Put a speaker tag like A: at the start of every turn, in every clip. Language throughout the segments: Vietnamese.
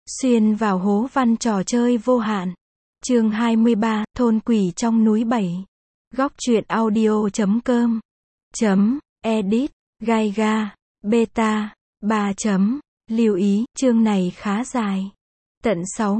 A: Xuyên vào hố văn trò chơi vô hạn. Chương 23, thôn quỷ trong núi 7. Góc truyện audio.com. Edit, Gaiga, Beta, 3. Lưu ý, chương này khá dài. Tận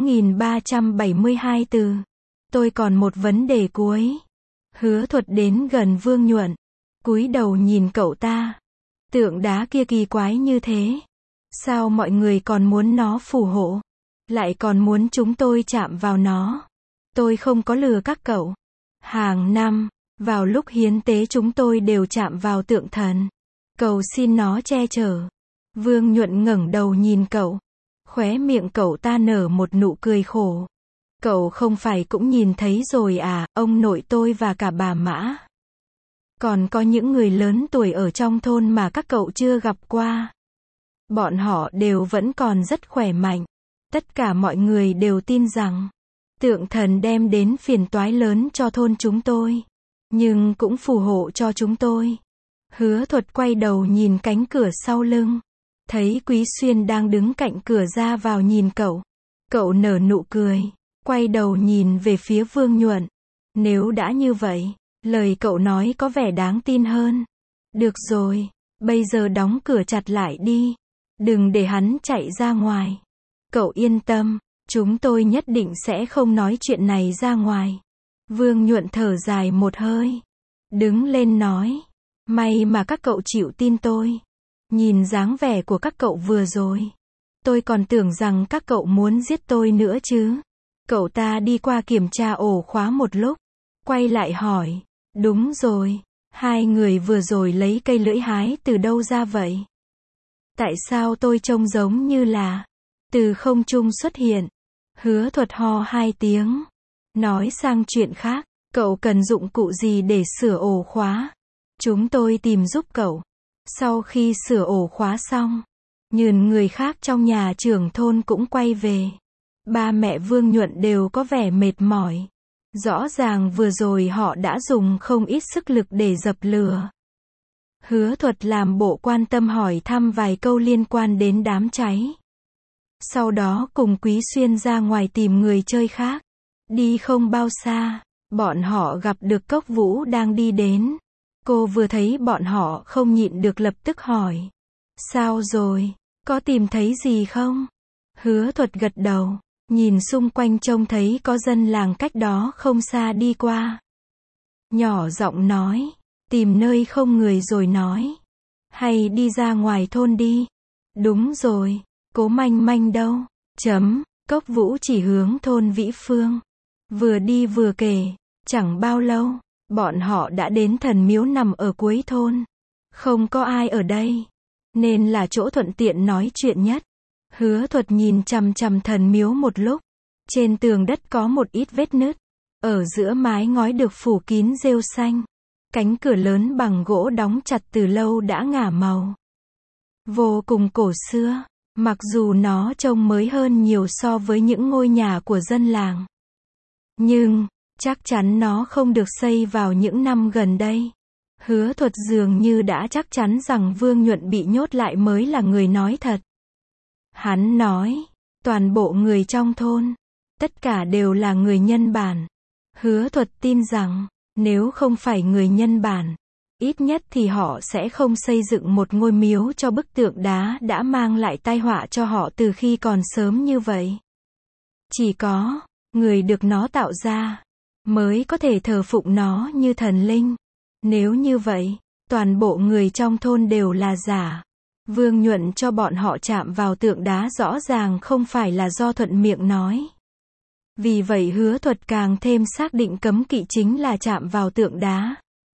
A: 6.372 từ. Tôi còn một vấn đề cuối. Hứa Thuật đến gần Vương Nhuận. Cúi đầu nhìn cậu ta. Tượng đá kia kỳ quái như thế. Sao mọi người còn muốn nó phù hộ? Lại còn muốn chúng tôi chạm vào nó? Tôi không có lừa các cậu. Hàng năm, vào lúc hiến tế chúng tôi đều chạm vào tượng thần. Cầu xin nó che chở. Vương Nhuận ngẩng đầu nhìn cậu. Khóe miệng cậu ta nở một nụ cười khổ. Cậu không phải cũng nhìn thấy rồi à, ông nội tôi và cả bà Mã. Còn có những người lớn tuổi ở trong thôn mà các cậu chưa gặp qua. Bọn họ đều vẫn còn rất khỏe mạnh. Tất cả mọi người đều tin rằng tượng thần đem đến phiền toái lớn cho thôn chúng tôi, nhưng cũng phù hộ cho chúng tôi. Hứa Thuật quay đầu nhìn cánh cửa sau lưng, thấy Quý Xuyên đang đứng cạnh cửa ra vào nhìn cậu. Cậu nở nụ cười, quay đầu nhìn về phía Vương Nhuận. Nếu đã như vậy, lời cậu nói có vẻ đáng tin hơn. Được rồi, bây giờ đóng cửa chặt lại đi. Đừng để hắn chạy ra ngoài. Cậu yên tâm, chúng tôi nhất định sẽ không nói chuyện này ra ngoài. Vương Nhuận thở dài một hơi. Đứng lên nói. May mà các cậu chịu tin tôi. Nhìn dáng vẻ của các cậu vừa rồi. Tôi còn tưởng rằng các cậu muốn giết tôi nữa chứ. Cậu ta đi qua kiểm tra ổ khóa một lúc. Quay lại hỏi. Đúng rồi. Hai người vừa rồi lấy cây lưỡi hái từ đâu ra vậy? Tại sao tôi trông giống như là từ không trung xuất hiện? Hứa Thuật ho hai tiếng. Nói sang chuyện khác. Cậu cần dụng cụ gì để sửa ổ khóa? Chúng tôi tìm giúp cậu. Sau khi sửa ổ khóa xong, nhờn người khác trong nhà trưởng thôn cũng quay về. Ba mẹ Vương Nhuận đều có vẻ mệt mỏi. Rõ ràng vừa rồi họ đã dùng không ít sức lực để dập lửa. Hứa Thuật làm bộ quan tâm hỏi thăm vài câu liên quan đến đám cháy. Sau đó cùng Quý Xuyên ra ngoài tìm người chơi khác. Đi không bao xa, bọn họ gặp được Cốc Vũ đang đi đến. Cô vừa thấy bọn họ không nhịn được lập tức hỏi. Sao rồi? Có tìm thấy gì không? Hứa Thuật gật đầu, nhìn xung quanh trông thấy có dân làng cách đó không xa đi qua. Nhỏ giọng nói. Tìm nơi không người rồi nói. Hay đi ra ngoài thôn đi. Đúng rồi. Cố Manh Manh đâu? Cốc Vũ chỉ hướng thôn Vĩ Phương. Vừa đi vừa kể. Chẳng bao lâu, bọn họ đã đến thần miếu nằm ở cuối thôn. Không có ai ở đây, nên là chỗ thuận tiện nói chuyện nhất. Hứa Thuật nhìn chằm chằm thần miếu một lúc. Trên tường đất có một ít vết nứt. Ở giữa mái ngói được phủ kín rêu xanh. Cánh cửa lớn bằng gỗ đóng chặt từ lâu đã ngả màu. Vô cùng cổ xưa, mặc dù nó trông mới hơn nhiều so với những ngôi nhà của dân làng. Nhưng, chắc chắn nó không được xây vào những năm gần đây. Hứa Thuật dường như đã chắc chắn rằng Vương Nhuận bị nhốt lại mới là người nói thật. Hắn nói, toàn bộ người trong thôn, tất cả đều là người nhân bản. Hứa Thuật tin rằng, nếu không phải người nhân bản, ít nhất thì họ sẽ không xây dựng một ngôi miếu cho bức tượng đá đã mang lại tai họa cho họ từ khi còn sớm như vậy. Chỉ có người được nó tạo ra mới có thể thờ phụng nó như thần linh. Nếu như vậy, toàn bộ người trong thôn đều là giả. Vương Nhuận cho bọn họ chạm vào tượng đá rõ ràng không phải là do thuận miệng nói. Vì vậy Hứa Thuật càng thêm xác định cấm kỵ chính là chạm vào tượng đá.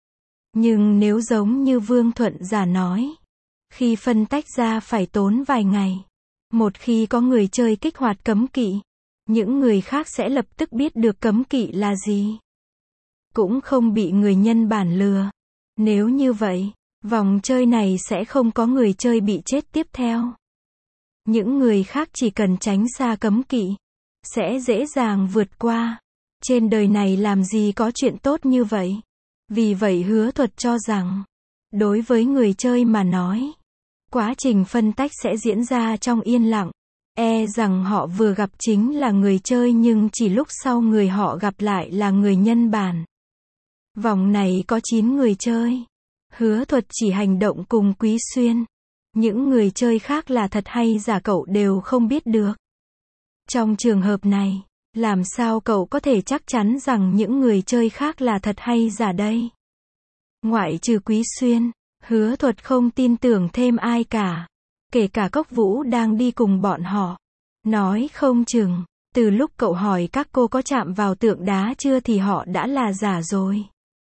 A: Nhưng nếu giống như Vương Thuận giả nói, khi phân tách ra phải tốn vài ngày. Một khi có người chơi kích hoạt cấm kỵ, những người khác sẽ lập tức biết được cấm kỵ là gì. Cũng không bị người nhân bản lừa. Nếu như vậy, vòng chơi này sẽ không có người chơi bị chết tiếp theo. Những người khác chỉ cần tránh xa cấm kỵ, sẽ dễ dàng vượt qua. Trên đời này làm gì có chuyện tốt như vậy. Vì vậy Hứa Thuật cho rằng, đối với người chơi mà nói, quá trình phân tách sẽ diễn ra trong yên lặng. E rằng họ vừa gặp chính là người chơi nhưng chỉ lúc sau người họ gặp lại là người nhân bản. Vòng này có 9 người chơi. Hứa Thuật chỉ hành động cùng Quý Xuyên. Những người chơi khác là thật hay giả cậu đều không biết được. Trong trường hợp này, làm sao cậu có thể chắc chắn rằng những người chơi khác là thật hay giả đây? Ngoại trừ Quý Xuyên, Hứa Thuật không tin tưởng thêm ai cả. Kể cả Cốc Vũ đang đi cùng bọn họ. Nói không chừng, từ lúc cậu hỏi các cô có chạm vào tượng đá chưa thì họ đã là giả rồi.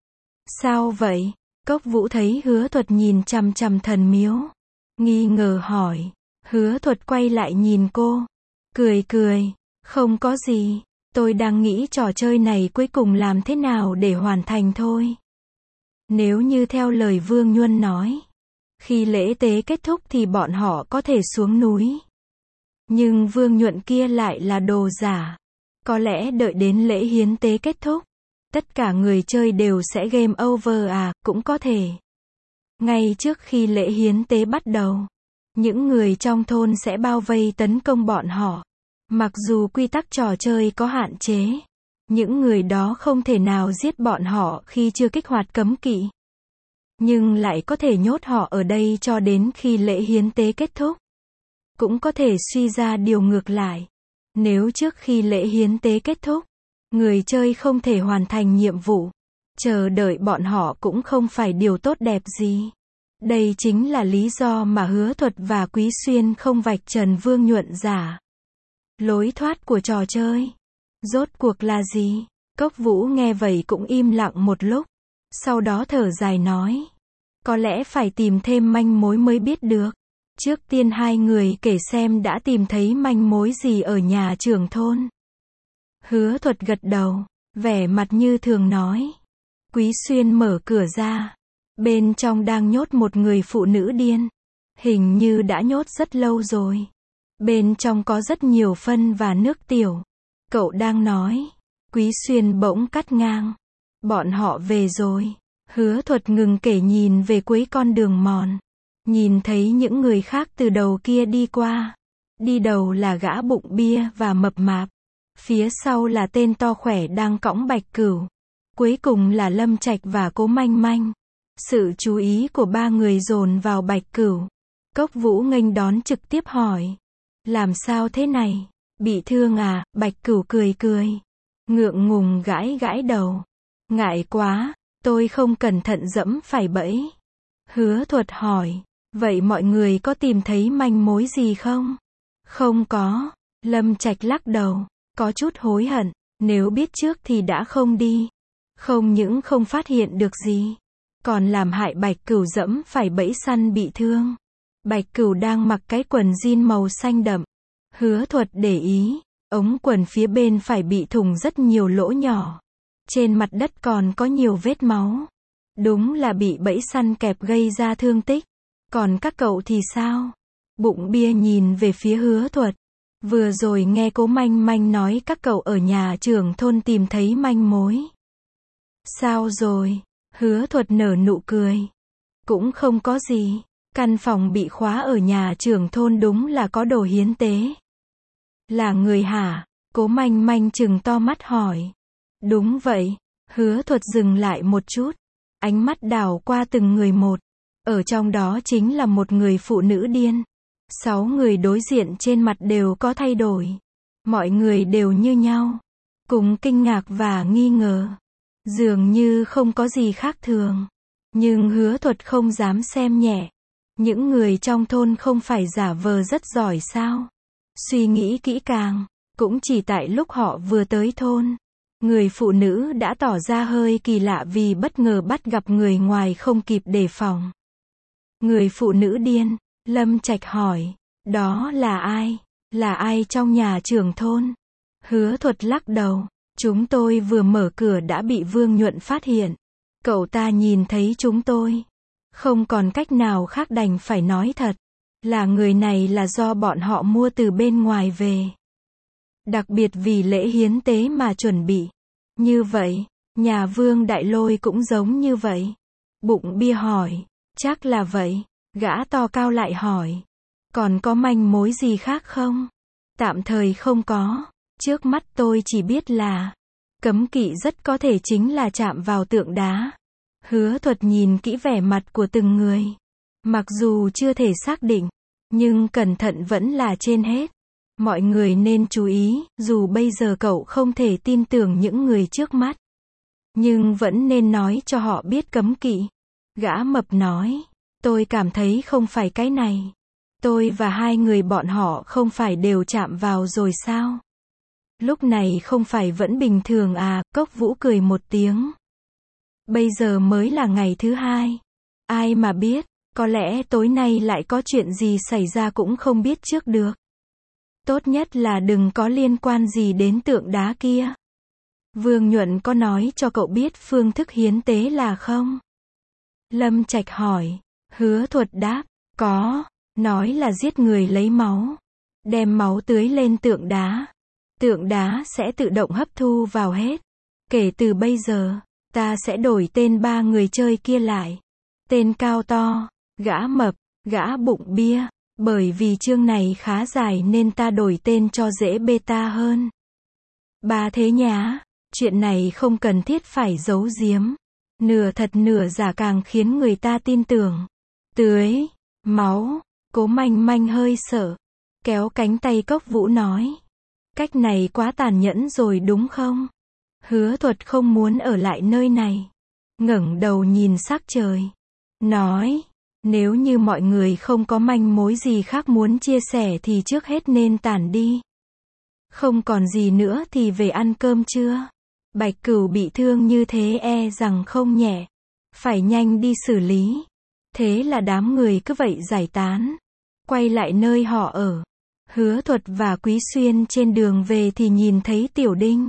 A: Sao vậy? Cốc Vũ thấy Hứa Thuật nhìn chằm chằm thần miếu. Nghi ngờ hỏi. Hứa Thuật quay lại nhìn cô. Cười cười. Không có gì. Tôi đang nghĩ trò chơi này cuối cùng làm thế nào để hoàn thành thôi. Nếu như theo lời Vương Nhuân nói, khi lễ tế kết thúc thì bọn họ có thể xuống núi. Nhưng Vương Nhuận kia lại là đồ giả. Có lẽ đợi đến lễ hiến tế kết thúc, tất cả người chơi đều sẽ game over à, cũng có thể. Ngay trước khi lễ hiến tế bắt đầu, những người trong thôn sẽ bao vây tấn công bọn họ. Mặc dù quy tắc trò chơi có hạn chế, những người đó không thể nào giết bọn họ khi chưa kích hoạt cấm kỵ. Nhưng lại có thể nhốt họ ở đây cho đến khi lễ hiến tế kết thúc. Cũng có thể suy ra điều ngược lại. Nếu trước khi lễ hiến tế kết thúc, người chơi không thể hoàn thành nhiệm vụ, chờ đợi bọn họ cũng không phải điều tốt đẹp gì. Đây chính là lý do mà Hứa Thuật và Quý Xuyên không vạch trần Vương Nhuận giả. Lối thoát của trò chơi. Rốt cuộc là gì? Cốc Vũ nghe vậy cũng im lặng một lúc. Sau đó thở dài nói. Có lẽ phải tìm thêm manh mối mới biết được. Trước tiên hai người kể xem đã tìm thấy manh mối gì ở nhà trưởng thôn. Hứa Thuật gật đầu, vẻ mặt như thường nói. Quý Xuyên mở cửa ra. Bên trong đang nhốt một người phụ nữ điên. Hình như đã nhốt rất lâu rồi. Bên trong có rất nhiều phân và nước tiểu. Cậu đang nói. Quý Xuyên bỗng cắt ngang. Bọn họ về rồi. Hứa Thuật ngừng kể nhìn về cuối con đường mòn. Nhìn thấy những người khác từ đầu kia đi qua. Đi đầu là gã bụng bia và mập mạp. Phía sau là tên to khỏe đang cõng Bạch Cửu. Cuối cùng là Lâm Trạch và Cố Manh Manh. Sự chú ý của ba người dồn vào Bạch Cửu. Cốc Vũ nghênh đón trực tiếp hỏi. Làm sao thế này? Bị thương à? Bạch Cửu cười cười. Ngượng ngùng gãi gãi đầu. Ngại quá, tôi không cẩn thận dẫm phải bẫy. Hứa Thuật hỏi. Vậy mọi người có tìm thấy manh mối gì không? Không có. Lâm Trạch lắc đầu. Có chút hối hận. Nếu biết trước thì đã không đi. Không những không phát hiện được gì, còn làm hại Bạch Cửu dẫm phải bẫy săn bị thương. Bạch Cửu đang mặc cái quần jean màu xanh đậm. Hứa Thuật để ý, ống quần phía bên phải bị thủng rất nhiều lỗ nhỏ. Trên mặt đất còn có nhiều vết máu. Đúng là bị bẫy săn kẹp gây ra thương tích. Còn các cậu thì sao? Bụng bia nhìn về phía Hứa Thuật. Vừa rồi nghe Cố Manh Manh nói các cậu ở nhà trưởng thôn tìm thấy manh mối. Sao rồi? Hứa Thuật nở nụ cười. Cũng không có gì. Căn phòng bị khóa ở nhà trưởng thôn đúng là có đồ hiến tế. Là người hả? Cố Manh Manh trừng to mắt hỏi. Đúng vậy. Hứa Thuật dừng lại một chút. Ánh mắt đảo qua từng người một. Ở trong đó chính là một người phụ nữ điên. 6 người đối diện trên mặt đều có thay đổi. Mọi người đều như nhau. Cùng kinh ngạc và nghi ngờ. Dường như không có gì khác thường. Nhưng Hứa Thuật không dám xem nhẹ. Những người trong thôn không phải giả vờ rất giỏi sao? Suy nghĩ kỹ càng. Cũng chỉ tại lúc họ vừa tới thôn. Người phụ nữ đã tỏ ra hơi kỳ lạ vì bất ngờ bắt gặp người ngoài không kịp đề phòng. Người phụ nữ điên. Lâm Trạch hỏi. Đó là ai? Là ai trong nhà trưởng thôn? Hứa Thuật lắc đầu. Chúng tôi vừa mở cửa đã bị Vương Nhuận phát hiện. Cậu ta nhìn thấy chúng tôi. Không còn cách nào khác đành phải nói thật. Là người này là do bọn họ mua từ bên ngoài về. Đặc biệt vì lễ hiến tế mà chuẩn bị. Như vậy, nhà Vương Đại Lôi cũng giống như vậy. Bụng bia hỏi. Chắc là vậy. Gã to cao lại hỏi. Còn có manh mối gì khác không? Tạm thời không có. Trước mắt tôi chỉ biết là cấm kỵ rất có thể chính là chạm vào tượng đá. Hứa Thuật nhìn kỹ vẻ mặt của từng người. Mặc dù chưa thể xác định, nhưng cẩn thận vẫn là trên hết. Mọi người nên chú ý, dù bây giờ cậu không thể tin tưởng những người trước mắt, nhưng vẫn nên nói cho họ biết cấm kỵ. Gã mập nói, tôi cảm thấy không phải cái này. Tôi và hai người bọn họ không phải đều chạm vào rồi sao? Lúc này không phải vẫn bình thường à? Cốc Vũ cười một tiếng. Bây giờ mới là ngày thứ hai. Ai mà biết, có lẽ tối nay lại có chuyện gì xảy ra cũng không biết trước được. Tốt nhất là đừng có liên quan gì đến tượng đá kia. Vương Nhuận có nói cho cậu biết phương thức hiến tế là không? Lâm Trạch hỏi. Hứa Thuật đáp, có. Nói là giết người lấy máu. Đem máu tưới lên tượng đá. Tượng đá sẽ tự động hấp thu vào hết. Kể từ bây giờ, ta sẽ đổi tên ba người chơi kia lại. Tên cao to, gã mập, gã bụng bia. Bởi vì chương này khá dài nên ta đổi tên cho dễ beta hơn. Ba thế nhá, chuyện này không cần thiết phải giấu giếm. Nửa thật nửa giả càng khiến người ta tin tưởng. Tưới máu, Cố Manh Manh hơi sợ, kéo cánh tay Cốc Vũ nói. Cách này quá tàn nhẫn rồi đúng không? Hứa Thuật không muốn ở lại nơi này. Ngẩng đầu nhìn sắc trời. Nói, nếu như mọi người không có manh mối gì khác muốn chia sẻ thì trước hết nên tản đi. Không còn gì nữa thì về ăn cơm trưa. Bạch Cửu bị thương như thế e rằng không nhẹ. Phải nhanh đi xử lý. Thế là đám người cứ vậy giải tán. Quay lại nơi họ ở. Hứa Thuật và Quý Xuyên trên đường về thì nhìn thấy Tiểu Đinh.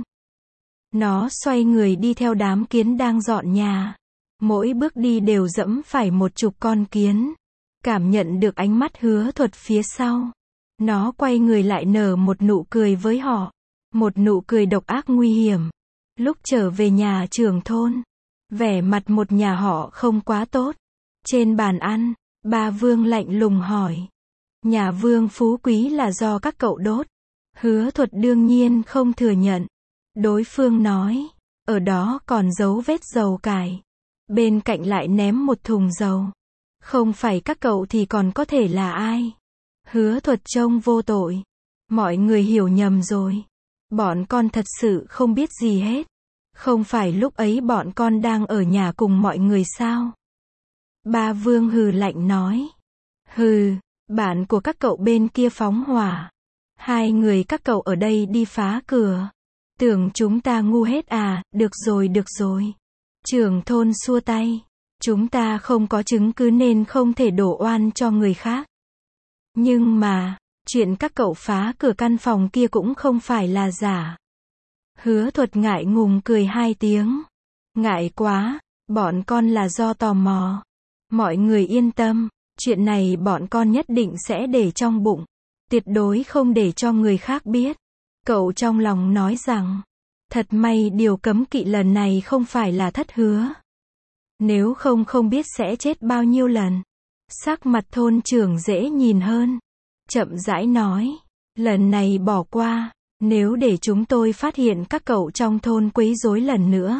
A: Nó xoay người đi theo đám kiến đang dọn nhà. Mỗi bước đi đều dẫm phải một chục con kiến. Cảm nhận được ánh mắt Hứa Thuật phía sau. Nó quay người lại nở một nụ cười với họ. Một nụ cười độc ác nguy hiểm. Lúc trở về nhà trưởng thôn, vẻ mặt một nhà họ không quá tốt. Trên bàn ăn, ba Vương lạnh lùng hỏi. Nhà Vương phú quý là do các cậu đốt. Hứa Thuật đương nhiên không thừa nhận. Đối phương nói, ở đó còn dấu vết dầu cải. Bên cạnh lại ném một thùng dầu. Không phải các cậu thì còn có thể là ai? Hứa Thuật trông vô tội. Mọi người hiểu nhầm rồi. Bọn con thật sự không biết gì hết. Không phải lúc ấy bọn con đang ở nhà cùng mọi người sao? Ba Vương hừ lạnh nói. Hừ, bạn của các cậu bên kia phóng hỏa. Hai người các cậu ở đây đi phá cửa. Tưởng chúng ta ngu hết à? Được rồi được rồi. Trưởng thôn xua tay. Chúng ta không có chứng cứ nên không thể đổ oan cho người khác. Nhưng mà, chuyện các cậu phá cửa căn phòng kia cũng không phải là giả. Hứa Thuật ngại ngùng cười hai tiếng. Ngại quá, bọn con là do tò mò. Mọi người yên tâm, chuyện này bọn con nhất định sẽ để trong bụng. Tuyệt đối không để cho người khác biết. Cậu trong lòng nói rằng, thật may điều cấm kỵ lần này không phải là thất hứa. Nếu không không biết sẽ chết bao nhiêu lần. Sắc mặt thôn trưởng dễ nhìn hơn. Chậm rãi nói, lần này bỏ qua, nếu để chúng tôi phát hiện các cậu trong thôn quấy rối lần nữa.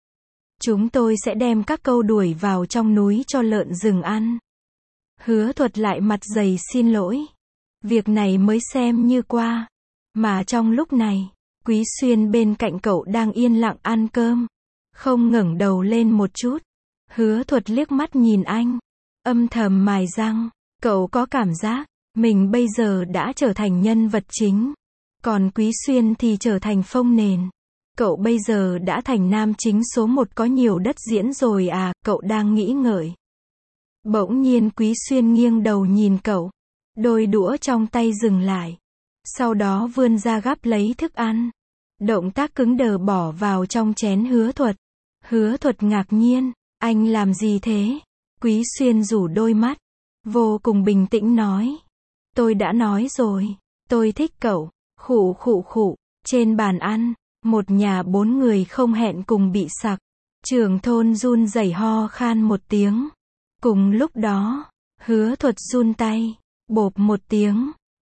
A: Chúng tôi sẽ đem các cậu đuổi vào trong núi cho lợn rừng ăn. Hứa Thuật lại mặt dày xin lỗi. Việc này mới xem như qua. Mà trong lúc này, Quý Xuyên bên cạnh cậu đang yên lặng ăn cơm. Không ngẩng đầu lên một chút. Hứa Thuật liếc mắt nhìn anh. Âm thầm mài răng. Cậu có cảm giác, mình bây giờ đã trở thành nhân vật chính. Còn Quý Xuyên thì trở thành phông nền. Cậu bây giờ đã thành nam chính số 1 có nhiều đất diễn rồi à? Cậu đang nghĩ ngợi. Bỗng nhiên Quý Xuyên nghiêng đầu nhìn cậu. Đôi đũa trong tay dừng lại. Sau đó vươn ra gắp lấy thức ăn. Động tác cứng đờ bỏ vào trong chén Hứa Thuật. Hứa Thuật ngạc nhiên. Anh làm gì thế? Quý Xuyên rủ đôi mắt. Vô cùng bình tĩnh nói. Tôi đã nói rồi. Tôi thích cậu. Khụ khụ khụ. Trên bàn ăn, một nhà 4 người không hẹn cùng bị sặc. Trưởng thôn run rẩy ho khan một tiếng. Cùng lúc đó, Hứa Thuật run tay. Bộp một tiếng.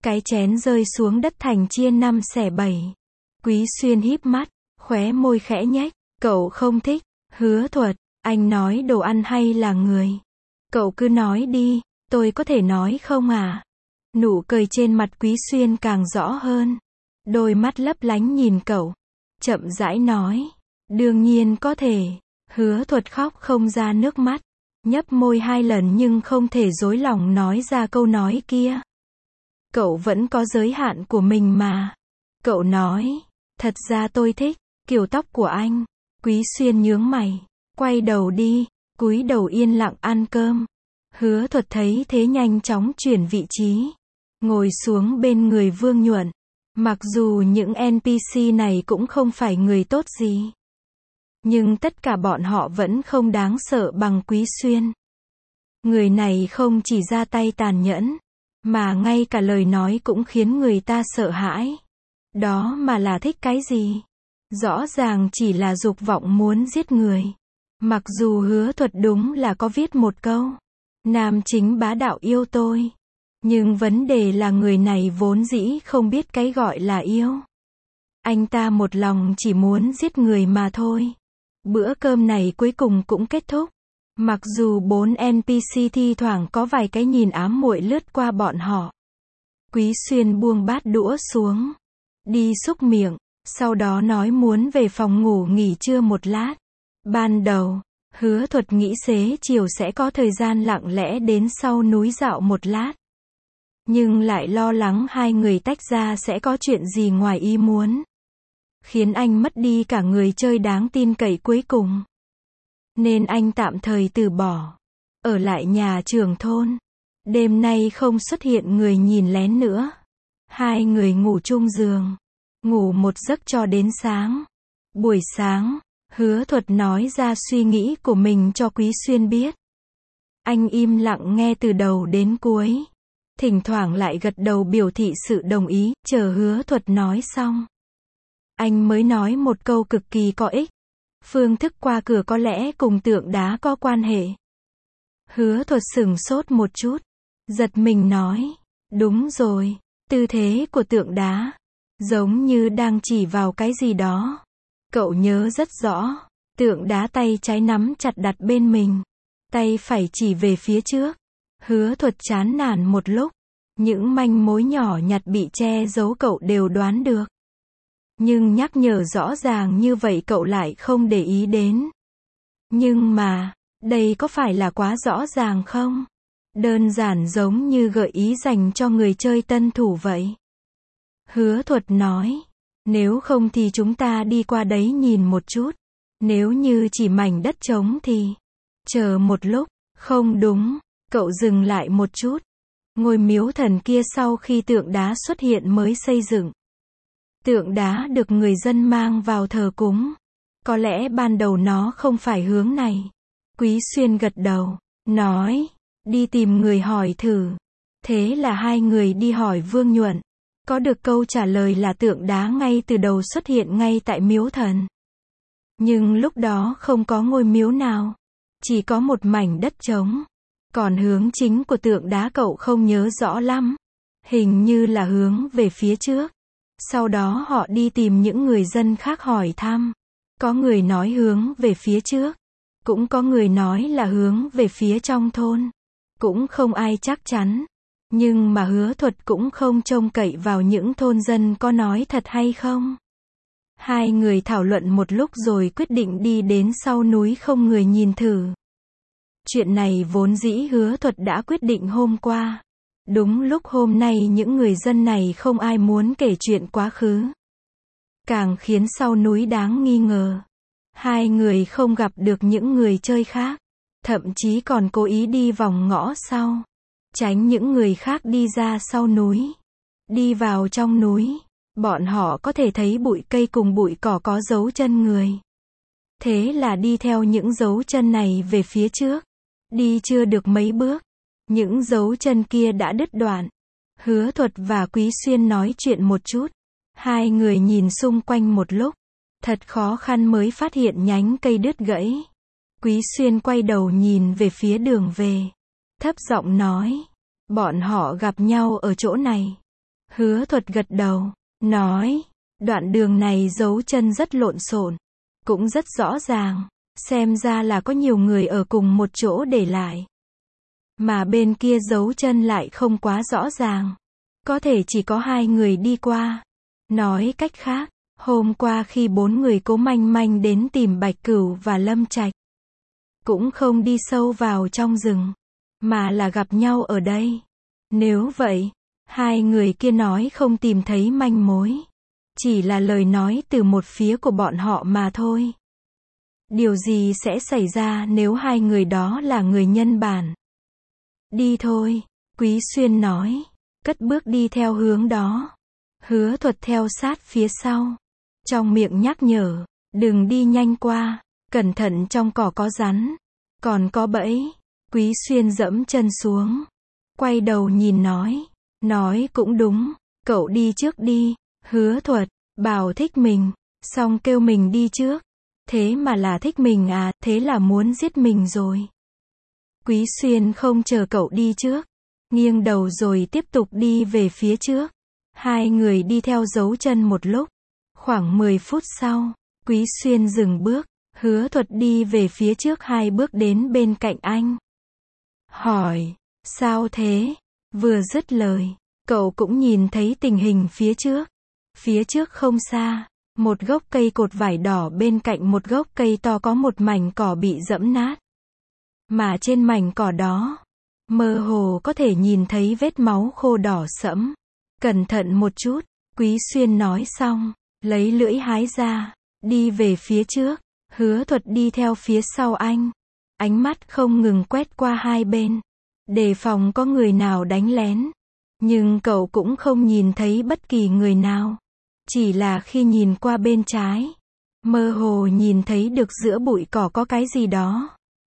A: Cái chén rơi xuống đất thành chia 5 xẻ 7. Quý Xuyên híp mắt, khóe môi khẽ nhếch. Cậu không thích. Hứa Thuật, anh nói đồ ăn hay là người? Cậu cứ nói đi, tôi có thể nói không à? Nụ cười trên mặt Quý Xuyên càng rõ hơn. Đôi mắt lấp lánh nhìn cậu. Chậm rãi nói. Đương nhiên có thể. Hứa Thuật khóc không ra nước mắt. Nhấp môi 2 lần nhưng không thể dối lòng nói ra câu nói kia. Cậu vẫn có giới hạn của mình mà. Cậu nói. Thật ra tôi thích kiểu tóc của anh. Quý Xuyên nhướng mày. Quay đầu đi. Cúi đầu yên lặng ăn cơm. Hứa Thuật thấy thế nhanh chóng chuyển vị trí. Ngồi xuống bên người Vương Nhuận. Mặc dù những NPC này cũng không phải người tốt gì. Nhưng tất cả bọn họ vẫn không đáng sợ bằng Quý Xuyên. Người này không chỉ ra tay tàn nhẫn, mà ngay cả lời nói cũng khiến người ta sợ hãi. Đó mà là thích cái gì? Rõ ràng chỉ là dục vọng muốn giết người. Mặc dù Hứa Thuật đúng là có viết một câu. Nam chính bá đạo yêu tôi. Nhưng vấn đề là người này vốn dĩ không biết cái gọi là yêu. Anh ta một lòng chỉ muốn giết người mà thôi. Bữa cơm này cuối cùng cũng kết thúc. Mặc dù 4 NPC thi thoảng có vài cái nhìn ám muội lướt qua bọn họ. Quý Xuyên buông bát đũa xuống. Đi xúc miệng. Sau đó nói muốn về phòng ngủ nghỉ trưa một lát. Ban đầu, Hứa Thuật nghĩ xế chiều sẽ có thời gian lặng lẽ đến sau núi dạo một lát. Nhưng lại lo lắng hai người tách ra sẽ có chuyện gì ngoài ý muốn. Khiến anh mất đi cả người chơi đáng tin cậy cuối cùng. Nên anh tạm thời từ bỏ. Ở lại nhà trưởng thôn. Đêm nay không xuất hiện người nhìn lén nữa. Hai người ngủ chung giường. Ngủ một giấc cho đến sáng. Buổi sáng, Hứa Thuật nói ra suy nghĩ của mình cho Quý Xuyên biết. Anh im lặng nghe từ đầu đến cuối. Thỉnh thoảng lại gật đầu biểu thị sự đồng ý, chờ Hứa Thuật nói xong. Anh mới nói một câu cực kỳ có ích. Phương thức qua cửa có lẽ cùng tượng đá có quan hệ. Hứa Thuật sửng sốt một chút. Giật mình nói. Đúng rồi, tư thế của tượng đá. Giống như đang chỉ vào cái gì đó. Cậu nhớ rất rõ. Tượng đá tay trái nắm chặt đặt bên mình. Tay phải chỉ về phía trước. Hứa Thuật chán nản một lúc. Những manh mối nhỏ nhặt bị che giấu cậu đều đoán được. Nhưng nhắc nhở rõ ràng như vậy cậu lại không để ý đến. Nhưng mà, đây có phải là quá rõ ràng không? Đơn giản giống như gợi ý dành cho người chơi tân thủ vậy. Hứa Thuật nói. Nếu không thì chúng ta đi qua đấy nhìn một chút. Nếu như chỉ mảnh đất trống thì... Chờ một lúc. Không đúng. Cậu dừng lại một chút. Ngôi miếu thần kia sau khi tượng đá xuất hiện mới xây dựng. Tượng đá được người dân mang vào thờ cúng. Có lẽ ban đầu nó không phải hướng này. Quý Xuyên gật đầu. Nói. Đi tìm người hỏi thử. Thế là hai người đi hỏi Vương Nhuận. Có được câu trả lời là tượng đá ngay từ đầu xuất hiện ngay tại miếu thần. Nhưng lúc đó không có ngôi miếu nào. Chỉ có một mảnh đất trống. Còn hướng chính của tượng đá cậu không nhớ rõ lắm. Hình như là hướng về phía trước. Sau đó họ đi tìm những người dân khác hỏi thăm. Có người nói hướng về phía trước. Cũng có người nói là hướng về phía trong thôn. Cũng không ai chắc chắn. Nhưng mà Hứa Thuật cũng không trông cậy vào những thôn dân có nói thật hay không. Hai người thảo luận một lúc rồi quyết định đi đến sau núi không người nhìn thử. Chuyện này vốn dĩ Hứa Thuật đã quyết định hôm qua. Đúng lúc hôm nay những người dân này không ai muốn kể chuyện quá khứ. Càng khiến sau núi đáng nghi ngờ. Hai người không gặp được những người chơi khác. Thậm chí còn cố ý đi vòng ngõ sau. Tránh những người khác đi ra sau núi. Đi vào trong núi. Bọn họ có thể thấy bụi cây cùng bụi cỏ có dấu chân người. Thế là đi theo những dấu chân này về phía trước. Đi chưa được mấy bước. Những dấu chân kia đã đứt đoạn. Hứa Thuật và Quý Xuyên nói chuyện một chút. Hai người nhìn xung quanh một lúc. Thật khó khăn mới phát hiện nhánh cây đứt gãy. Quý Xuyên quay đầu nhìn về phía đường về. Thấp giọng nói. Bọn họ gặp nhau ở chỗ này. Hứa Thuật gật đầu, nói, đoạn đường này dấu chân rất lộn xộn, cũng rất rõ ràng, xem ra là có nhiều người ở cùng một chỗ để lại. Mà bên kia dấu chân lại không quá rõ ràng, có thể chỉ có 2 người đi qua. Nói cách khác, hôm qua khi 4 người Cố Manh Manh đến tìm Bạch Cửu và Lâm Trạch, cũng không đi sâu vào trong rừng, mà là gặp nhau ở đây. Nếu vậy, 2 người kia nói không tìm thấy manh mối, chỉ là lời nói từ một phía của bọn họ mà thôi. Điều gì sẽ xảy ra nếu 2 người đó là người nhân bản? Đi thôi, Quý Xuyên nói, cất bước đi theo hướng đó. Hứa Thuật theo sát phía sau, trong miệng nhắc nhở, đừng đi nhanh qua, cẩn thận trong cỏ có rắn, còn có bẫy. Quý Xuyên dẫm chân xuống, quay đầu nhìn nói cũng đúng, cậu đi trước đi. Hứa Thuật bảo thích mình, xong kêu mình đi trước, thế mà là thích mình à, thế là muốn giết mình rồi. Quý Xuyên không chờ cậu đi trước, nghiêng đầu rồi tiếp tục đi về phía trước. 2 người đi theo dấu chân một lúc, khoảng 10 phút sau, Quý Xuyên dừng bước, Hứa Thuật đi về phía trước 2 bước đến bên cạnh anh. Hỏi, sao thế? Vừa dứt lời, cậu cũng nhìn thấy tình hình phía trước. Phía trước không xa, một gốc cây cột vải đỏ bên cạnh một gốc cây to có một mảnh cỏ bị dẫm nát. Mà trên mảnh cỏ đó, mơ hồ có thể nhìn thấy vết máu khô đỏ sẫm. Cẩn thận một chút, Quý Xuyên nói xong, lấy lưỡi hái ra, đi về phía trước. Hứa Thuật đi theo phía sau anh, ánh mắt không ngừng quét qua hai bên, đề phòng có người nào đánh lén. Nhưng cậu cũng không nhìn thấy bất kỳ người nào. Chỉ là khi nhìn qua bên trái, mơ hồ nhìn thấy được giữa bụi cỏ có cái gì đó.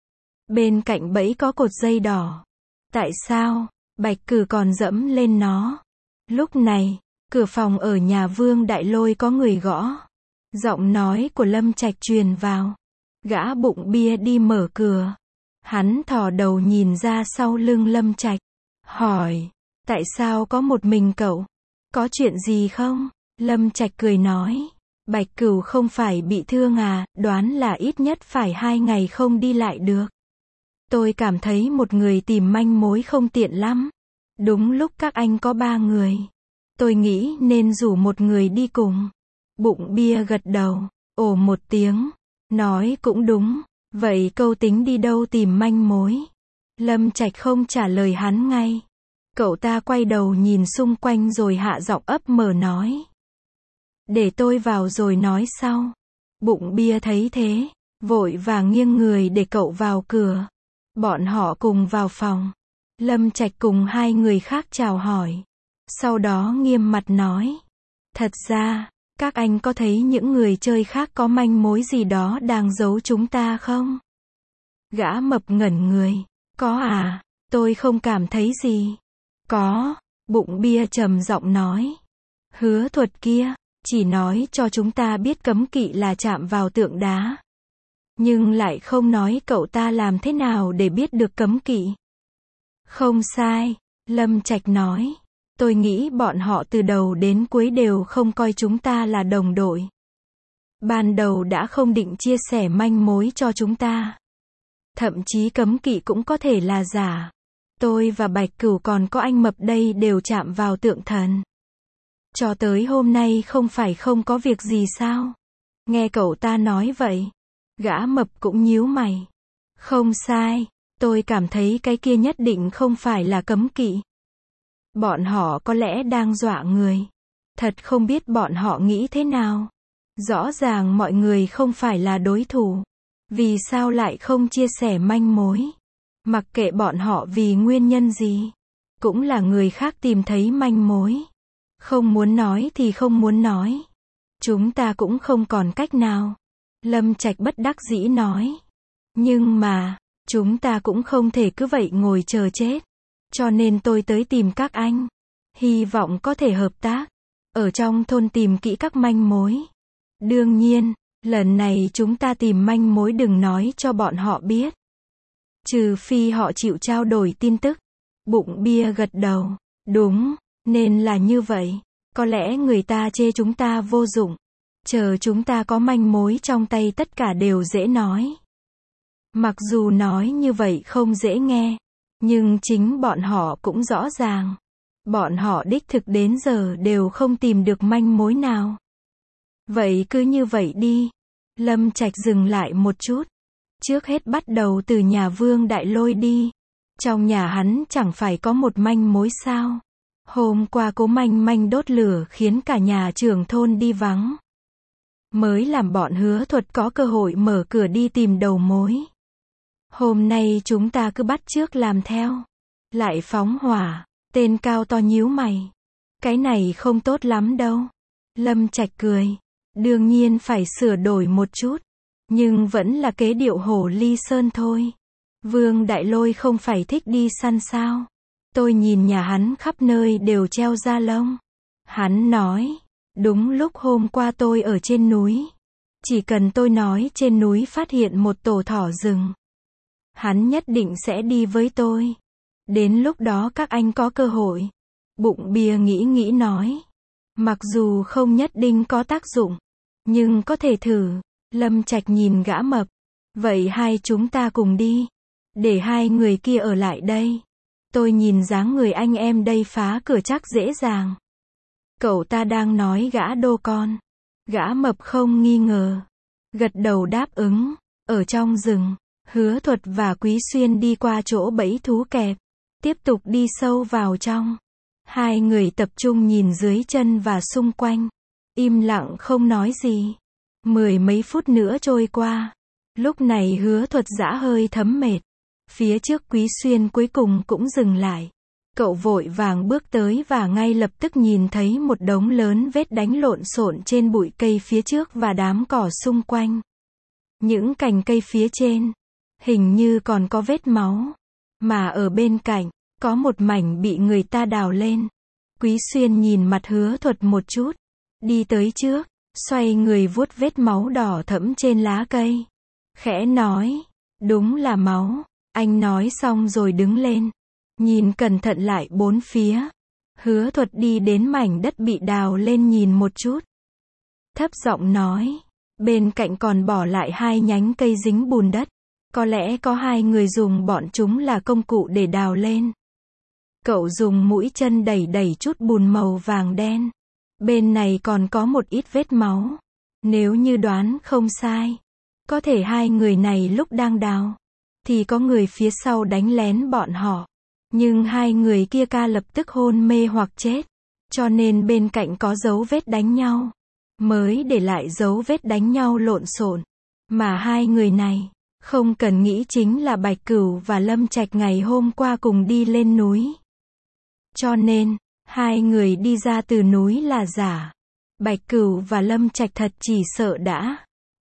A: Bên cạnh bẫy có cột dây đỏ. Tại sao Bạch Cử còn dẫm lên nó? Lúc này, cửa phòng ở nhà Vương Đại Lôi có người gõ. Giọng nói của Lâm Trạch truyền vào. Gã bụng bia đi mở cửa. Hắn thò đầu nhìn ra sau lưng Lâm Trạch, hỏi, tại sao có một mình cậu? Có chuyện gì không? Lâm Trạch cười nói, Bạch Cửu không phải bị thương à, đoán là ít nhất phải 2 ngày không đi lại được. Tôi cảm thấy một người tìm manh mối không tiện lắm. Đúng lúc các anh có 3 người. Tôi nghĩ nên rủ một người đi cùng. Bụng bia gật đầu, ồ một tiếng, nói cũng đúng. Vậy cậu tính đi đâu tìm manh mối? Lâm Trạch không trả lời hắn ngay. Cậu ta quay đầu nhìn xung quanh rồi hạ giọng ấp mở nói. Để tôi vào rồi nói sau. Bụng bia thấy thế, vội vàng nghiêng người để cậu vào cửa. Bọn họ cùng vào phòng. Lâm Trạch cùng 2 người khác chào hỏi. Sau đó nghiêm mặt nói. Thật ra, các anh có thấy những người chơi khác có manh mối gì đó đang giấu chúng ta không? Gã mập ngẩn người. Có à, tôi không cảm thấy gì. Có, bụng bia trầm giọng nói. Hứa Thuật kia, chỉ nói cho chúng ta biết cấm kỵ là chạm vào tượng đá. Nhưng lại không nói cậu ta làm thế nào để biết được cấm kỵ. Không sai, Lâm Trạch nói. Tôi nghĩ bọn họ từ đầu đến cuối đều không coi chúng ta là đồng đội. Ban đầu đã không định chia sẻ manh mối cho chúng ta. Thậm chí cấm kỵ cũng có thể là giả. Tôi và Bạch Cửu còn có anh mập đây đều chạm vào tượng thần. Cho tới hôm nay không phải không có việc gì sao? Nghe cậu ta nói vậy, gã mập cũng nhíu mày. Không sai, tôi cảm thấy cái kia nhất định không phải là cấm kỵ. Bọn họ có lẽ đang dọa người. Thật không biết bọn họ nghĩ thế nào. Rõ ràng mọi người không phải là đối thủ. Vì sao lại không chia sẻ manh mối? Mặc kệ bọn họ vì nguyên nhân gì, cũng là người khác tìm thấy manh mối. Không muốn nói thì không muốn nói. Chúng ta cũng không còn cách nào. Lâm Trạch bất đắc dĩ nói. Nhưng mà, chúng ta cũng không thể cứ vậy ngồi chờ chết. Cho nên tôi tới tìm các anh. Hy vọng có thể hợp tác. Ở trong thôn tìm kỹ các manh mối. Đương nhiên, lần này chúng ta tìm manh mối đừng nói cho bọn họ biết. Trừ phi họ chịu trao đổi tin tức. Bụng bia gật đầu. Đúng, Nên là như vậy. Có lẽ người ta chê chúng ta vô dụng. Chờ chúng ta có manh mối trong tay tất cả đều dễ nói. Mặc dù nói như vậy không dễ nghe, nhưng chính bọn họ cũng rõ ràng. Bọn họ đích thực đến giờ đều không tìm được manh mối nào. Vậy cứ như vậy đi. Lâm Trạch dừng lại một chút. Trước hết bắt đầu từ nhà Vương Đại Lôi đi. Trong nhà hắn chẳng phải có một manh mối sao? Hôm qua Cố Manh Manh đốt lửa khiến cả nhà trưởng thôn đi vắng. Mới làm bọn Hứa Thuật có cơ hội mở cửa đi tìm đầu mối. Hôm nay chúng ta cứ bắt chước làm theo. Lại phóng hỏa. Tên cao to nhíu mày. Cái này không tốt lắm đâu. Lâm Trạch cười. Đương nhiên phải sửa đổi một chút. Nhưng vẫn là kế điệu hổ ly sơn thôi. Vương Đại Lôi không phải thích đi săn sao? Tôi nhìn nhà hắn khắp nơi đều treo da lông. Hắn nói. Đúng lúc hôm qua tôi ở trên núi. Chỉ cần tôi nói trên núi phát hiện một tổ thỏ rừng. Hắn nhất định sẽ đi với tôi. Đến lúc đó các anh có cơ hội. Bụng bia nghĩ nghĩ nói. Mặc dù không nhất định có tác dụng. Nhưng có thể thử. Lâm Trạch nhìn gã mập. Vậy hai chúng ta cùng đi. Để hai người kia ở lại đây. Tôi nhìn dáng người anh em đây phá cửa chắc dễ dàng. Cậu ta đang nói gã đô con. Gã mập không nghi ngờ. Gật đầu đáp ứng. Ở trong rừng, Hứa Thuật và Quý Xuyên đi qua chỗ bẫy thú kẹp. Tiếp tục đi sâu vào trong. Hai người tập trung nhìn dưới chân và xung quanh. Im lặng không nói gì. 10 mấy phút nữa trôi qua. Lúc này Hứa Thuật dã hơi thấm mệt. Phía trước Quý Xuyên cuối cùng cũng dừng lại. Cậu vội vàng bước tới và ngay lập tức nhìn thấy một đống lớn vết đánh lộn xộn trên bụi cây phía trước và đám cỏ xung quanh. Những cành cây phía trên, hình như còn có vết máu. Mà ở bên cạnh, có một mảnh bị người ta đào lên. Quý Xuyên nhìn mặt Hứa Thuật một chút. Đi tới trước, xoay người vuốt vết máu đỏ thẫm trên lá cây. Khẽ nói, đúng là máu. Anh nói xong rồi đứng lên. Nhìn cẩn thận lại bốn phía. Hứa Thuật đi đến mảnh đất bị đào lên nhìn một chút. Thấp giọng nói. Bên cạnh còn bỏ lại 2 nhánh cây dính bùn đất. Có lẽ có 2 người dùng bọn chúng là công cụ để đào lên. Cậu dùng mũi chân đẩy đẩy chút bùn màu vàng đen. Bên này còn có một ít vết máu. Nếu như đoán không sai. Có thể 2 người này lúc đang đào. Thì có người phía sau đánh lén bọn họ. Nhưng 2 người kia lập tức hôn mê hoặc chết. Cho nên bên cạnh có dấu vết đánh nhau. Mới để lại dấu vết đánh nhau lộn xộn. Mà 2 người này, không cần nghĩ chính là Bạch Cửu và Lâm Trạch ngày hôm qua cùng đi lên núi. Cho nên, 2 người đi ra từ núi là giả. Bạch Cửu và Lâm Trạch thật chỉ sợ đã.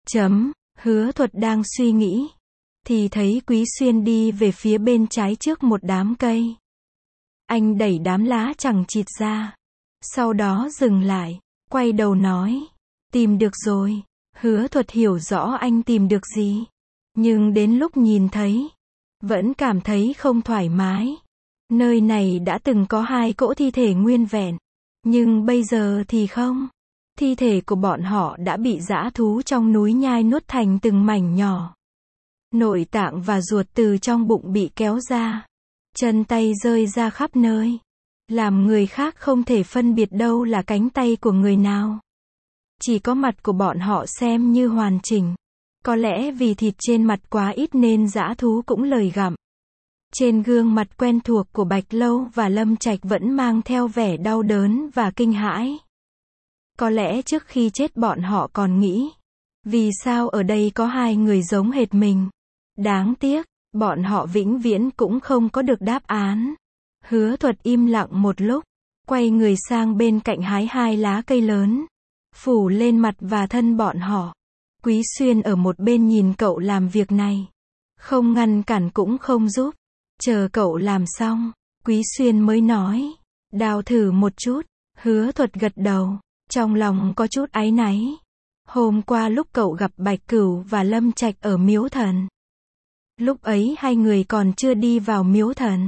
A: Hứa Thuật đang suy nghĩ. Thì thấy Quý Xuyên đi về phía bên trái trước một đám cây. Anh đẩy đám lá chằng chịt ra. Sau đó dừng lại, quay đầu nói. Tìm được rồi. Hứa Thuật hiểu rõ anh tìm được gì. Nhưng đến lúc nhìn thấy, vẫn cảm thấy không thoải mái. Nơi này đã từng có 2 cỗ thi thể nguyên vẹn. Nhưng bây giờ thì không. Thi thể của bọn họ đã bị dã thú trong núi nhai nuốt thành từng mảnh nhỏ. Nội tạng và ruột từ trong bụng bị kéo ra. Chân tay rơi ra khắp nơi. Làm người khác không thể phân biệt đâu là cánh tay của người nào. Chỉ có mặt của bọn họ xem như hoàn chỉnh. Có lẽ vì thịt trên mặt quá ít nên dã thú cũng lời gặm. Trên gương mặt quen thuộc của Bạch Lâu và Lâm Trạch vẫn mang theo vẻ đau đớn và kinh hãi. Có lẽ trước khi chết bọn họ còn nghĩ. Vì sao ở đây có 2 người giống hệt mình? Đáng tiếc, bọn họ vĩnh viễn cũng không có được đáp án. Hứa Thuật im lặng một lúc. Quay người sang bên cạnh hái 2 lá cây lớn. Phủ lên mặt và thân bọn họ. Quý Xuyên ở một bên nhìn cậu làm việc này. Không ngăn cản cũng không giúp. Chờ cậu làm xong, Quý Xuyên mới nói. Đào thử một chút. Hứa Thuật gật đầu. Trong lòng có chút áy náy. Hôm qua lúc cậu gặp Bạch Cửu và Lâm Trạch ở miếu thần. Lúc ấy 2 người còn chưa đi vào miếu thần.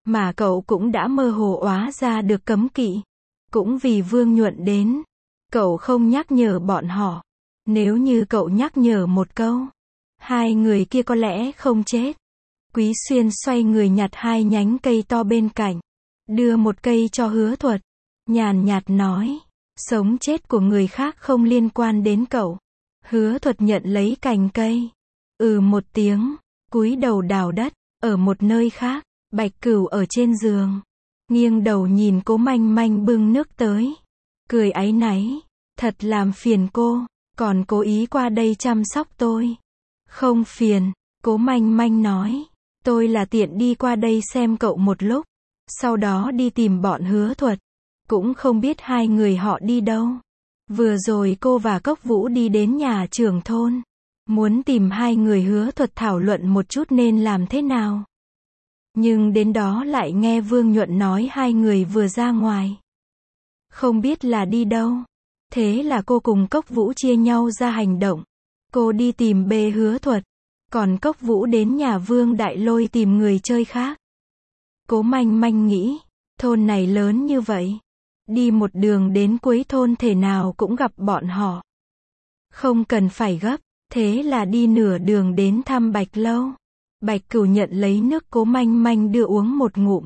A: Mà cậu cũng đã mơ hồ oá ra được cấm kỵ. Cũng vì Vương Nhuận đến, cậu không nhắc nhở bọn họ. Nếu như cậu nhắc nhở một câu, hai người kia có lẽ không chết. Quý Xuyên xoay người nhặt hai nhánh cây to bên cạnh, đưa một cây cho Hứa Thuật, nhàn nhạt nói, sống chết của người khác không liên quan đến cậu. Hứa Thuật nhận lấy cành cây, một tiếng, cúi đầu đào đất. Ở một nơi khác, Bạch Cửu ở trên giường, nghiêng đầu nhìn Cố Manh Manh bưng nước tới, cười áy náy, thật làm phiền cô, còn cố ý qua đây chăm sóc tôi. Không phiền, Cố Manh Manh nói, tôi là tiện đi qua đây xem cậu một lúc, sau đó đi tìm bọn Hứa Thuật, cũng không biết hai người họ đi đâu. Vừa rồi cô và Cốc Vũ đi đến nhà trưởng thôn, muốn tìm hai người Hứa Thuật thảo luận một chút nên làm thế nào. Nhưng đến đó lại nghe Vương Nhuận nói hai người vừa ra ngoài, không biết là đi đâu. Thế là cô cùng Cốc Vũ chia nhau ra hành động. Cô đi tìm bê Hứa Thuật, còn Cốc Vũ đến nhà Vương Đại Lôi tìm người chơi khác. Cố Manh Manh nghĩ, thôn này lớn như vậy, đi một đường đến cuối thôn thể nào cũng gặp bọn họ. Không cần phải gấp, thế là đi nửa đường đến thăm Bạch Lâu. Bạch Cửu nhận lấy nước Cố Manh Manh đưa uống một ngụm.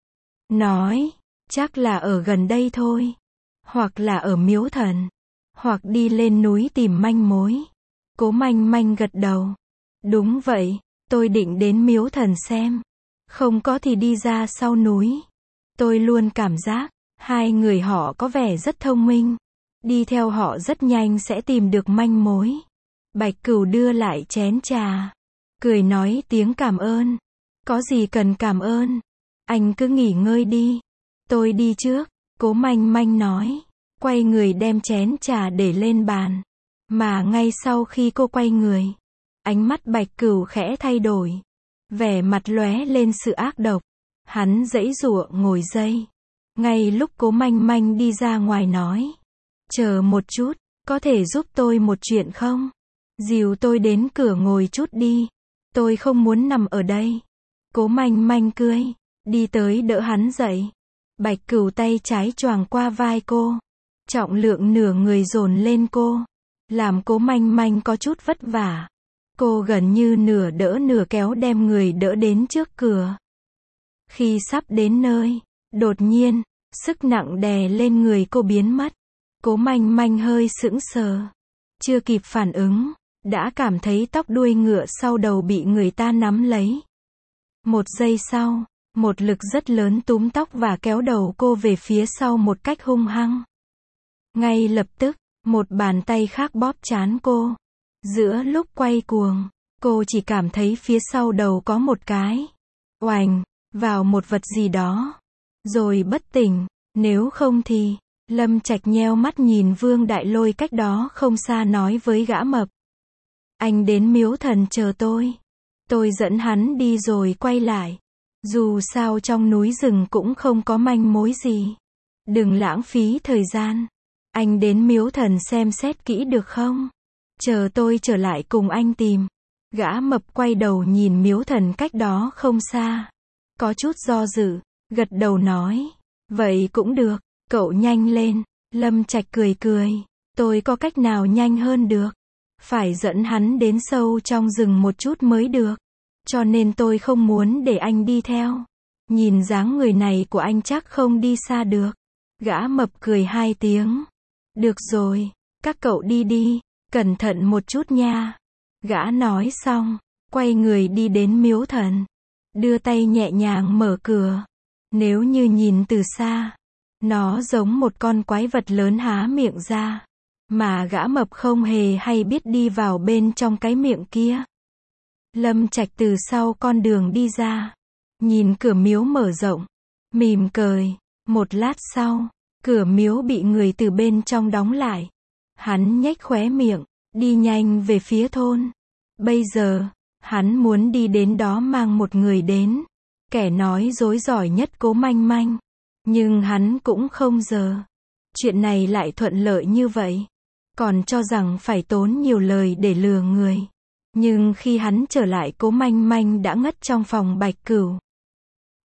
A: Nói, chắc là ở gần đây thôi. Hoặc là ở Miếu Thần. Hoặc đi lên núi tìm manh mối. Cố Manh Manh gật đầu. Đúng vậy, tôi định đến Miếu Thần xem. Không có thì đi ra sau núi. Tôi luôn cảm giác, hai người họ có vẻ rất thông minh. Đi theo họ rất nhanh sẽ tìm được manh mối. Bạch Cửu đưa lại chén trà, cười nói tiếng cảm ơn. Có gì cần cảm ơn, anh cứ nghỉ ngơi đi. Tôi đi trước, Cố Manh Manh nói, quay người đem chén trà để lên bàn. Mà ngay sau khi cô quay người, ánh mắt Bạch Cửu khẽ thay đổi, vẻ mặt lóe lên sự ác độc. Hắn giãy giụa ngồi dậy. Ngay lúc Cố Manh Manh đi ra ngoài nói, chờ một chút, có thể giúp tôi một chuyện không? Dìu tôi đến cửa ngồi chút đi. Tôi không muốn nằm ở đây. Cố Manh Manh cười, đi tới đỡ hắn dậy. Bạch Cửu tay trái choàng qua vai cô, trọng lượng nửa người dồn lên cô, làm Cố Manh Manh có chút vất vả. Cô gần như nửa đỡ nửa kéo đem người đỡ đến trước cửa. Khi sắp đến nơi, đột nhiên, sức nặng đè lên người cô biến mất. Cố Manh Manh hơi sững sờ, chưa kịp phản ứng, đã cảm thấy tóc đuôi ngựa sau đầu bị người ta nắm lấy. Một giây sau, một lực rất lớn túm tóc và kéo đầu cô về phía sau một cách hung hăng. Ngay lập tức, một bàn tay khác bóp trán cô. Giữa lúc quay cuồng, cô chỉ cảm thấy phía sau đầu có một cái oành vào một vật gì đó, rồi bất tỉnh. Nếu không thì, Lâm Trạch nheo mắt nhìn Vương Đại Lôi cách đó không xa nói với gã mập, anh đến Miếu Thần chờ tôi. Tôi dẫn hắn đi rồi quay lại. Dù sao trong núi rừng cũng không có manh mối gì. Đừng lãng phí thời gian. Anh đến Miếu Thần xem xét kỹ được không? Chờ tôi trở lại cùng anh tìm. Gã mập quay đầu nhìn Miếu Thần cách đó không xa. Có chút do dự, gật đầu nói, vậy cũng được, cậu nhanh lên. Lâm Trạch cười cười, tôi có cách nào nhanh hơn được? Phải dẫn hắn đến sâu trong rừng một chút mới được. Cho nên tôi không muốn để anh đi theo. Nhìn dáng người này của anh chắc không đi xa được. Gã mập cười hai tiếng. Được rồi, các cậu đi đi, cẩn thận một chút nha. Gã nói xong, quay người đi đến Miếu Thần. Đưa tay nhẹ nhàng mở cửa. Nếu như nhìn từ xa, nó giống một con quái vật lớn há miệng ra. Mà gã mập không hề hay biết đi vào bên trong cái miệng kia. Lâm Trạch từ sau con đường đi ra, nhìn cửa miếu mở rộng, mỉm cười. Một lát sau, cửa miếu bị người từ bên trong đóng lại. Hắn nhếch khóe miệng, đi nhanh về phía thôn. Bây giờ, hắn muốn đi đến đó mang một người đến. Kẻ nói dối giỏi nhất Cố Manh Manh. Nhưng hắn cũng không ngờ chuyện này lại thuận lợi như vậy. Còn cho rằng phải tốn nhiều lời để lừa người. Nhưng khi hắn trở lại Cố Manh Manh đã ngất trong phòng Bạch Cửu.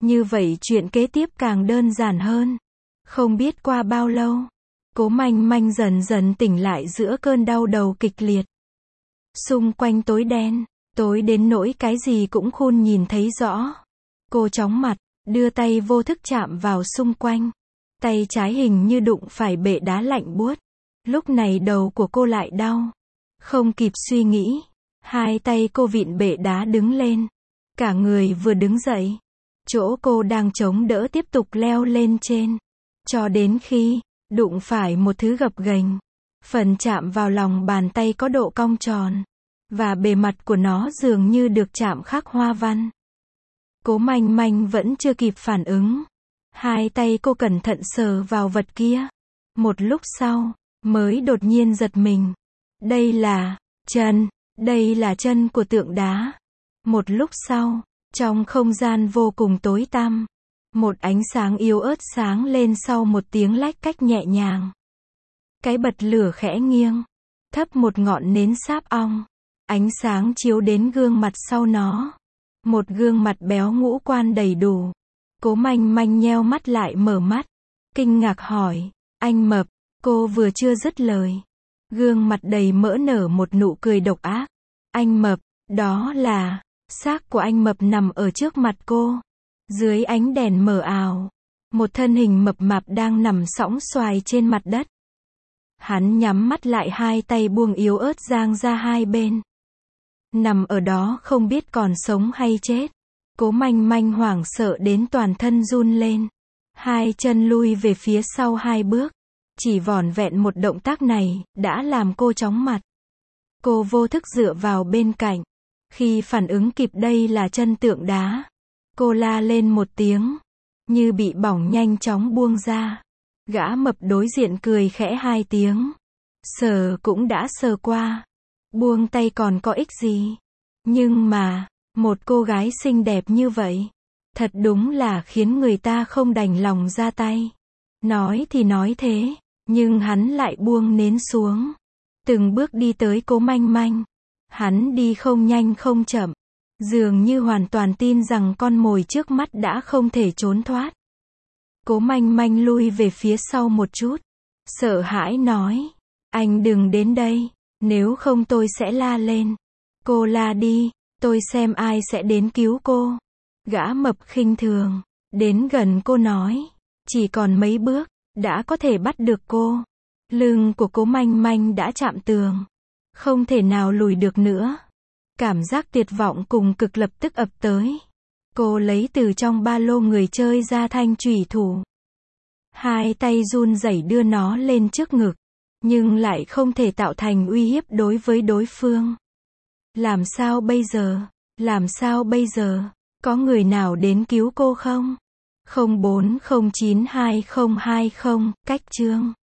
A: Như vậy chuyện kế tiếp càng đơn giản hơn. Không biết qua bao lâu, Cố Manh Manh dần dần tỉnh lại giữa cơn đau đầu kịch liệt. Xung quanh tối đen, tối đến nỗi cái gì cũng khôn nhìn thấy rõ. Cô chóng mặt, đưa tay vô thức chạm vào xung quanh. Tay trái hình như đụng phải bệ đá lạnh buốt. Lúc này đầu của cô lại đau. Không kịp suy nghĩ, hai tay cô vịn bệ đá đứng lên. Cả người vừa đứng dậy, chỗ cô đang chống đỡ tiếp tục leo lên trên. Cho đến khi đụng phải một thứ gập ghềnh. Phần chạm vào lòng bàn tay có độ cong tròn. Và bề mặt của nó dường như được chạm khắc hoa văn. Cố Manh Manh vẫn chưa kịp phản ứng. Hai tay cô cẩn thận sờ vào vật kia. Một lúc sau, mới đột nhiên giật mình. Đây là chân, đây là chân của tượng đá. Một lúc sau, trong không gian vô cùng tối tăm, một ánh sáng yếu ớt sáng lên sau một tiếng lách cách nhẹ nhàng. Cái bật lửa khẽ nghiêng, thấp một ngọn nến sáp ong. Ánh sáng chiếu đến gương mặt sau nó. Một gương mặt béo ngũ quan đầy đủ. Cố Manh Manh nheo mắt lại mở mắt. Kinh ngạc hỏi, anh Mập, cô vừa chưa dứt lời. Gương mặt đầy mỡ nở một nụ cười độc ác. Anh Mập, đó là, xác của anh Mập nằm ở trước mặt cô. Dưới ánh đèn mờ ảo, một thân hình mập mạp đang nằm sõng xoài trên mặt đất. Hắn nhắm mắt lại, hai tay buông yếu ớt dang ra hai bên. Nằm ở đó không biết còn sống hay chết. Cố Manh Manh hoảng sợ đến toàn thân run lên. Hai chân lui về phía sau hai bước. Chỉ vỏn vẹn một động tác này, đã làm cô chóng mặt. Cô vô thức dựa vào bên cạnh. Khi phản ứng kịp đây là chân tượng đá. Cô la lên một tiếng. Như bị bỏng nhanh chóng buông ra. Gã mập đối diện cười khẽ hai tiếng. Sờ cũng đã sờ qua. Buông tay còn có ích gì. Nhưng mà, một cô gái xinh đẹp như vậy, thật đúng là khiến người ta không đành lòng ra tay. Nói thì nói thế, nhưng hắn lại buông nến xuống. Từng bước đi tới Cố Manh Manh. Hắn đi không nhanh không chậm. Dường như hoàn toàn tin rằng con mồi trước mắt đã không thể trốn thoát. Cố Manh Manh lui về phía sau một chút. Sợ hãi nói, anh đừng đến đây, nếu không tôi sẽ la lên. Cô la đi, tôi xem ai sẽ đến cứu cô. Gã mập khinh thường, đến gần cô nói, chỉ còn mấy bước, đã có thể bắt được cô. Lưng của Cố Manh Manh đã chạm tường, không thể nào lùi được nữa. Cảm giác tuyệt vọng cùng cực lập tức ập tới. Cô lấy từ trong ba lô người chơi ra thanh chủy thủ. Hai tay run rẩy đưa nó lên trước ngực, nhưng lại không thể tạo thành uy hiếp đối với đối phương. Làm sao bây giờ? Làm sao bây giờ? Có người nào đến cứu cô không? 04092020, cách chương